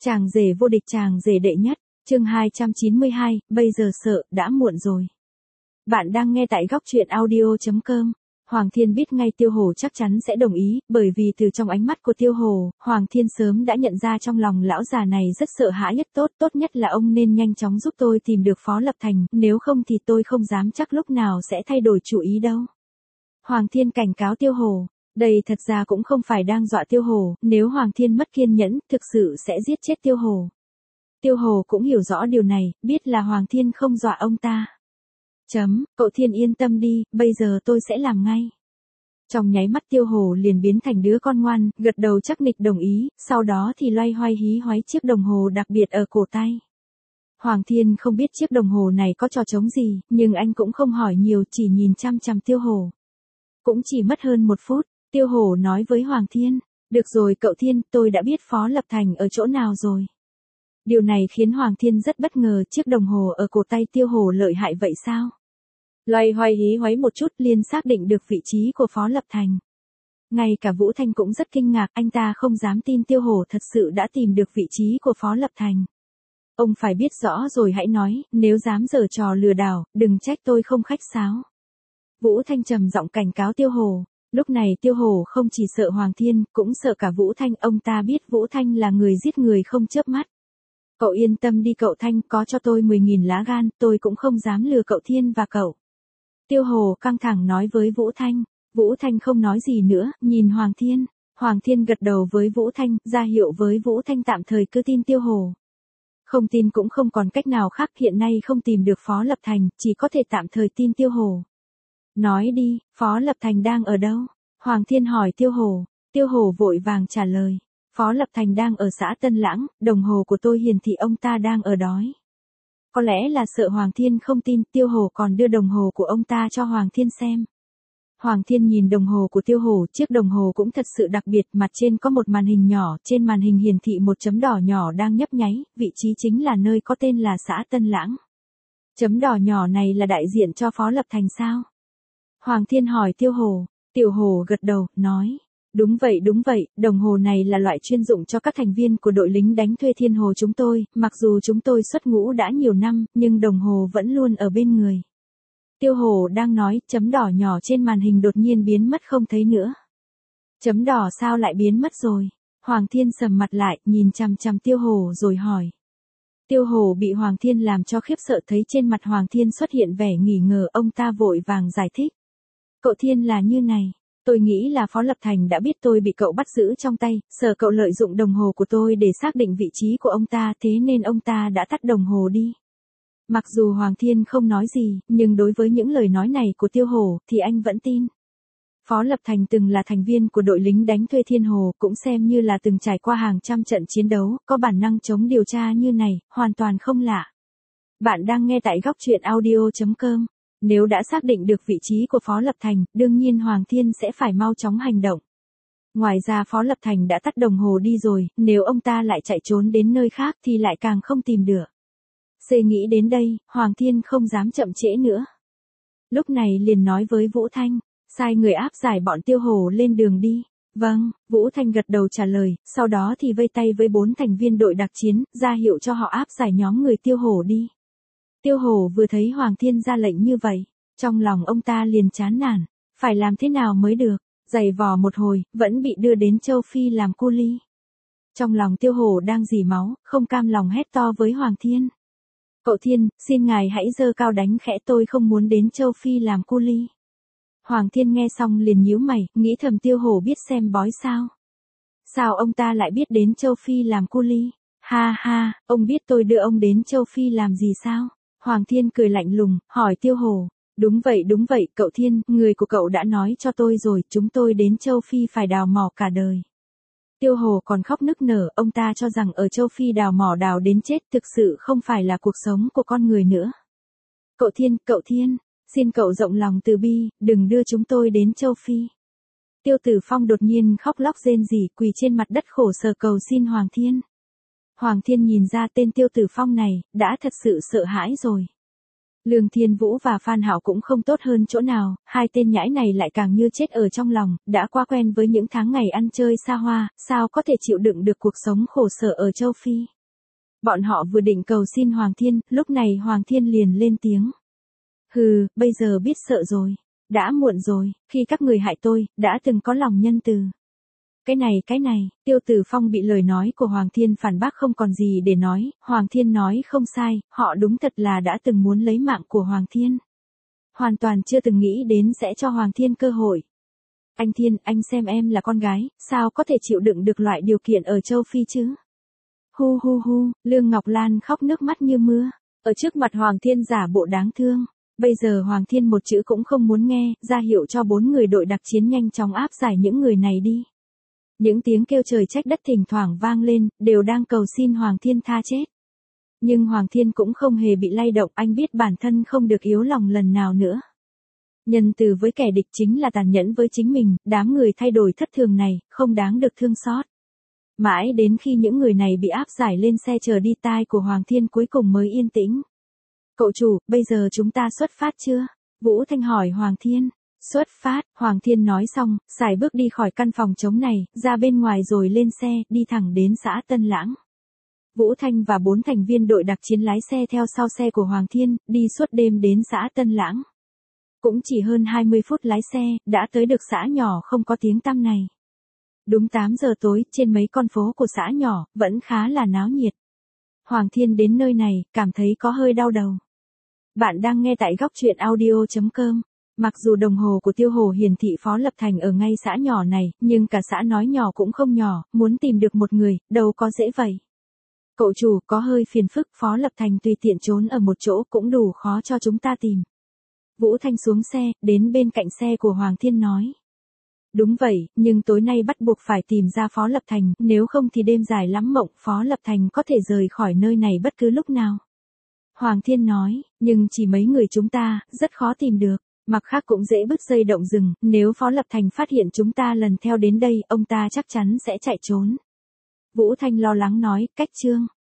Chàng rể vô địch, chàng rể đệ nhất, chương 292, bây giờ sợ, đã muộn rồi. Bạn đang nghe tại góc truyện audio.com. Hoàng Thiên biết ngay Tiêu Hổ chắc chắn sẽ đồng ý, bởi vì từ trong ánh mắt của Tiêu Hổ, Hoàng Thiên sớm đã nhận ra trong lòng lão già này rất sợ hãi. Tốt nhất là ông nên nhanh chóng giúp tôi tìm được Phó Lập Thành, nếu không thì tôi không dám chắc lúc nào sẽ thay đổi chủ ý đâu. Hoàng Thiên cảnh cáo Tiêu Hổ. Đây thật ra cũng không phải đang dọa Tiêu Hổ, nếu Hoàng Thiên mất kiên nhẫn, thực sự sẽ giết chết Tiêu Hổ. Tiêu Hổ cũng hiểu rõ điều này, biết là Hoàng Thiên không dọa ông ta. Cậu Thiên yên tâm đi, bây giờ tôi sẽ làm ngay. Trong nháy mắt Tiêu Hổ liền biến thành đứa con ngoan, gật đầu chắc nịch đồng ý, sau đó thì loay hoay hí hoáy chiếc đồng hồ đặc biệt ở cổ tay. Hoàng Thiên không biết chiếc đồng hồ này có trò trống gì, nhưng anh cũng không hỏi nhiều, chỉ nhìn chăm chăm Tiêu Hổ. Cũng chỉ mất hơn 1 phút, Tiêu Hổ nói với Hoàng Thiên, được rồi cậu Thiên, tôi đã biết Phó Lập Thành ở chỗ nào rồi. Điều này khiến Hoàng Thiên rất bất ngờ, chiếc đồng hồ ở cổ tay Tiêu Hổ lợi hại vậy sao? Loay hoay hí hoáy một chút liền xác định được vị trí của Phó Lập Thành. Ngay cả Vũ Thanh cũng rất kinh ngạc, anh ta không dám tin Tiêu Hổ thật sự đã tìm được vị trí của Phó Lập Thành. Ông phải biết rõ rồi hãy nói, nếu dám giở trò lừa đảo, đừng trách tôi không khách sáo. Vũ Thanh trầm giọng cảnh cáo Tiêu Hổ. Lúc này Tiêu Hổ không chỉ sợ Hoàng Thiên, cũng sợ cả Vũ Thanh, ông ta biết Vũ Thanh là người giết người không chớp mắt. Cậu yên tâm đi cậu Thanh, có cho tôi 10.000 lá gan, tôi cũng không dám lừa cậu Thiên và cậu. Tiêu Hổ căng thẳng nói với Vũ Thanh. Vũ Thanh không nói gì nữa, nhìn Hoàng Thiên. Hoàng Thiên gật đầu với Vũ Thanh, ra hiệu với Vũ Thanh tạm thời cứ tin Tiêu Hổ. Không tin cũng không còn cách nào khác, hiện nay không tìm được Phó Lập Thành, chỉ có thể tạm thời tin Tiêu Hổ. Nói đi, Phó Lập Thành đang ở đâu? Hoàng Thiên hỏi Tiêu Hổ. Tiêu Hổ vội vàng trả lời. Phó Lập Thành đang ở xã Tân Lãng, đồng hồ của tôi hiển thị ông ta đang ở đó. Có lẽ là sợ Hoàng Thiên không tin, Tiêu Hổ còn đưa đồng hồ của ông ta cho Hoàng Thiên xem. Hoàng Thiên nhìn đồng hồ của Tiêu Hổ, chiếc đồng hồ cũng thật sự đặc biệt, mặt trên có một màn hình nhỏ, trên màn hình hiển thị một chấm đỏ nhỏ đang nhấp nháy, vị trí chính là nơi có tên là xã Tân Lãng. Chấm đỏ nhỏ này là đại diện cho Phó Lập Thành sao? Hoàng Thiên hỏi Tiêu Hổ. Tiêu Hổ gật đầu, nói. Đúng vậy, đồng hồ này là loại chuyên dụng cho các thành viên của đội lính đánh thuê Thiên Hồ chúng tôi, mặc dù chúng tôi xuất ngũ đã nhiều năm, nhưng đồng hồ vẫn luôn ở bên người. Tiêu Hổ đang nói, chấm đỏ nhỏ trên màn hình đột nhiên biến mất không thấy nữa. Chấm đỏ sao lại biến mất rồi? Hoàng Thiên sầm mặt lại, nhìn chằm chằm Tiêu Hổ rồi hỏi. Tiêu Hổ bị Hoàng Thiên làm cho khiếp sợ, thấy trên mặt Hoàng Thiên xuất hiện vẻ nghi ngờ, ông ta vội vàng giải thích. Cậu Thiên là như này. Tôi nghĩ là Phó Lập Thành đã biết tôi bị cậu bắt giữ trong tay, sợ cậu lợi dụng đồng hồ của tôi để xác định vị trí của ông ta, thế nên ông ta đã tắt đồng hồ đi. Mặc dù Hoàng Thiên không nói gì, nhưng đối với những lời nói này của Tiêu Hổ thì anh vẫn tin. Phó Lập Thành từng là thành viên của đội lính đánh thuê Thiên Hồ, cũng xem như là từng trải qua hàng trăm trận chiến đấu, có bản năng chống điều tra như này, hoàn toàn không lạ. Bạn đang nghe tại góc truyện audio.com. Nếu đã xác định được vị trí của Phó Lập Thành, đương nhiên Hoàng Thiên sẽ phải mau chóng hành động. Ngoài ra Phó Lập Thành đã tắt đồng hồ đi rồi, nếu ông ta lại chạy trốn đến nơi khác thì lại càng không tìm được. Nghĩ đến đây, Hoàng Thiên không dám chậm trễ nữa. Lúc này liền nói với Vũ Thanh, sai người áp giải bọn Tiêu Hổ lên đường đi. Vâng, Vũ Thanh gật đầu trả lời, sau đó thì vây tay với 4 thành viên đội đặc chiến, ra hiệu cho họ áp giải nhóm người Tiêu Hổ đi. Tiêu Hổ vừa thấy Hoàng Thiên ra lệnh như vậy, trong lòng ông ta liền chán nản, phải làm thế nào mới được, giày vò một hồi, vẫn bị đưa đến châu Phi làm cu li. Trong lòng Tiêu Hổ đang rỉ máu, không cam lòng hét to với Hoàng Thiên. Cậu Thiên, xin ngài hãy giơ cao đánh khẽ, tôi không muốn đến châu Phi làm cu li. Hoàng Thiên nghe xong liền nhíu mày, nghĩ thầm Tiêu Hổ biết xem bói sao? Sao ông ta lại biết đến châu Phi làm cu li? Ha ha, ông biết tôi đưa ông đến châu Phi làm gì sao? Hoàng Thiên cười lạnh lùng, hỏi Tiêu Hổ. Đúng vậy, cậu Thiên, người của cậu đã nói cho tôi rồi, chúng tôi đến châu Phi phải đào mỏ cả đời. Tiêu Hổ còn khóc nức nở, ông ta cho rằng ở châu Phi đào mỏ đào đến chết thực sự không phải là cuộc sống của con người nữa. Cậu Thiên, xin cậu rộng lòng từ bi, đừng đưa chúng tôi đến châu Phi. Tiêu Tử Phong đột nhiên khóc lóc rên rỉ, quỳ trên mặt đất khổ sở cầu xin Hoàng Thiên. Hoàng Thiên nhìn ra tên Tiêu Tử Phong này, đã thật sự sợ hãi rồi. Lương Thiên Vũ và Phan Hạo cũng không tốt hơn chỗ nào, hai tên nhãi này lại càng như chết ở trong lòng, đã quá quen với những tháng ngày ăn chơi xa hoa, sao có thể chịu đựng được cuộc sống khổ sở ở châu Phi. Bọn họ vừa định cầu xin Hoàng Thiên, lúc này Hoàng Thiên liền lên tiếng. Hừ, bây giờ biết sợ rồi. Đã muộn rồi, khi các người hại tôi, đã từng có lòng nhân từ. Cái này, Tiêu Tử Phong bị lời nói của Hoàng Thiên phản bác không còn gì để nói, Hoàng Thiên nói không sai, họ đúng thật là đã từng muốn lấy mạng của Hoàng Thiên. Hoàn toàn chưa từng nghĩ đến sẽ cho Hoàng Thiên cơ hội. Anh Thiên, anh xem em là con gái, sao có thể chịu đựng được loại điều kiện ở châu Phi chứ? Hu hu hu, Lương Ngọc Lan khóc nước mắt như mưa, ở trước mặt Hoàng Thiên giả bộ đáng thương. Bây giờ Hoàng Thiên một chữ cũng không muốn nghe, ra hiệu cho 4 người đội đặc chiến nhanh chóng áp giải những người này đi. Những tiếng kêu trời trách đất thỉnh thoảng vang lên, đều đang cầu xin Hoàng Thiên tha chết. Nhưng Hoàng Thiên cũng không hề bị lay động, anh biết bản thân không được yếu lòng lần nào nữa. Nhân từ với kẻ địch chính là tàn nhẫn với chính mình, đám người thay đổi thất thường này, không đáng được thương xót. Mãi đến khi những người này bị áp giải lên xe chờ đi, tai của Hoàng Thiên cuối cùng mới yên tĩnh. Cậu chủ, bây giờ chúng ta xuất phát chưa? Vũ Thanh hỏi Hoàng Thiên. Xuất phát, Hoàng Thiên nói xong, xài bước đi khỏi căn phòng trống này, ra bên ngoài rồi lên xe, đi thẳng đến xã Tân Lãng. Vũ Thanh và 4 thành viên đội đặc chiến lái xe theo sau xe của Hoàng Thiên, đi suốt đêm đến xã Tân Lãng. Cũng chỉ hơn 20 phút lái xe, đã tới được xã nhỏ không có tiếng tăm này. Đúng 8 giờ tối, trên mấy con phố của xã nhỏ, vẫn khá là náo nhiệt. Hoàng Thiên đến nơi này, cảm thấy có hơi đau đầu. Bạn đang nghe tại góc truyện audio.com. Mặc dù đồng hồ của Tiêu Hồ hiển thị Phó Lập Thành ở ngay xã nhỏ này, nhưng cả xã nói nhỏ cũng không nhỏ, muốn tìm được một người, đâu có dễ vậy. Cậu chủ, có hơi phiền phức, Phó Lập Thành tùy tiện trốn ở một chỗ cũng đủ khó cho chúng ta tìm. Vũ Thanh xuống xe, đến bên cạnh xe của Hoàng Thiên nói. Đúng vậy, nhưng tối nay bắt buộc phải tìm ra Phó Lập Thành, nếu không thì đêm dài lắm mộng, Phó Lập Thành có thể rời khỏi nơi này bất cứ lúc nào. Hoàng Thiên nói, nhưng chỉ mấy người chúng ta, rất khó tìm được. Mặt khác cũng dễ bứt dây động rừng, nếu Phó Lập Thành phát hiện chúng ta lần theo đến đây, ông ta chắc chắn sẽ chạy trốn. Vũ Thanh lo lắng nói, cách Trương,